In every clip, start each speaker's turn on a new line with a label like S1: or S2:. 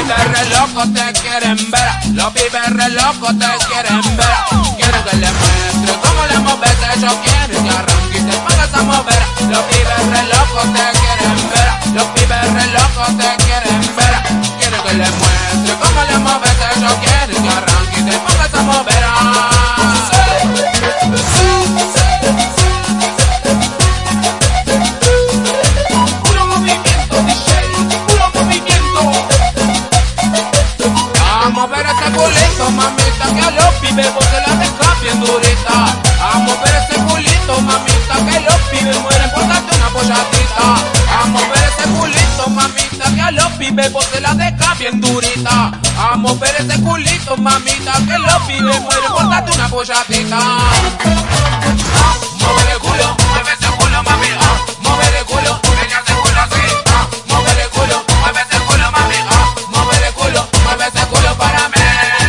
S1: pibes re locos te quieren ver, los pibes re locos te quieren ver. Quieren que les muestre cómo le mueves, ellos quieren que arranque y te pongas a mover. Los pibes re locos te quieren ver, los pibes re locos te quieren ver. Quieren que les muestre cómo le mueves, ellos quieren que arranque y te pongas a mover. Puro movimiento, DJ, puro movimiento. Vamos a ver ese culito, mamita, que a los pibes vos se la dejas bien durita. Vamos a ver ese culito, mamita, que los pibes mueren por darte una pollatita. Vamos a ver ese culito, mamita, que a los pibes vos se la dejas bien durita. Vamos a ver ese culito, mamita, que los pibes mueren por darte una pollatita. Mueve el culo, mueve ese culo, mami. Mueve el culo, enseña ese culo así. Mueve el culo, mueve ese culo, mami. Mueve el culo, mueve ese culo para mí.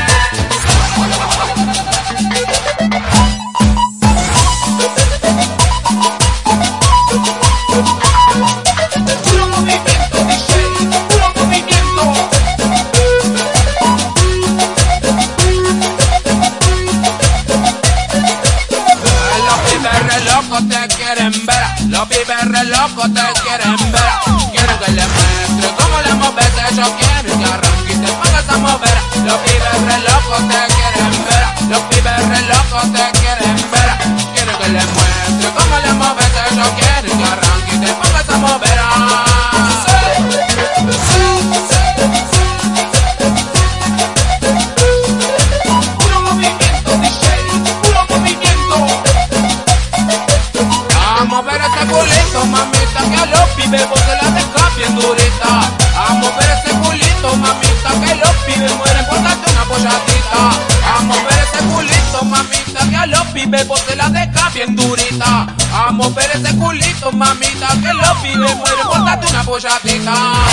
S1: Puro movimiento, DJ, puro movimiento. Los pibes re locos te quieren ver, los pibes re locos te quieren ver. Quieren que les muestre cómo le mueves, ellos quieren que arranque y te pongas a mover. Los pibes re locos te quieren ver, los pibes re locos te quieren ver. Quieren que les muestre cómo le mueves, ellos quieren que arranque y te pongas a mover. Puro movimiento, DJ, puro movimiento. Vamos a ver ese culito, mamita, que a los pibes vos se la dejas bien durita. Vamos a ver ese culito, mamita, que los pibes mueren por darte una pollatita. Vamos a ver ese culito, mamita, que a los pibes vos se la dejas bien durita. Vamos a ver ese culito, mamita, que los pibes mueren por darte una pollatita.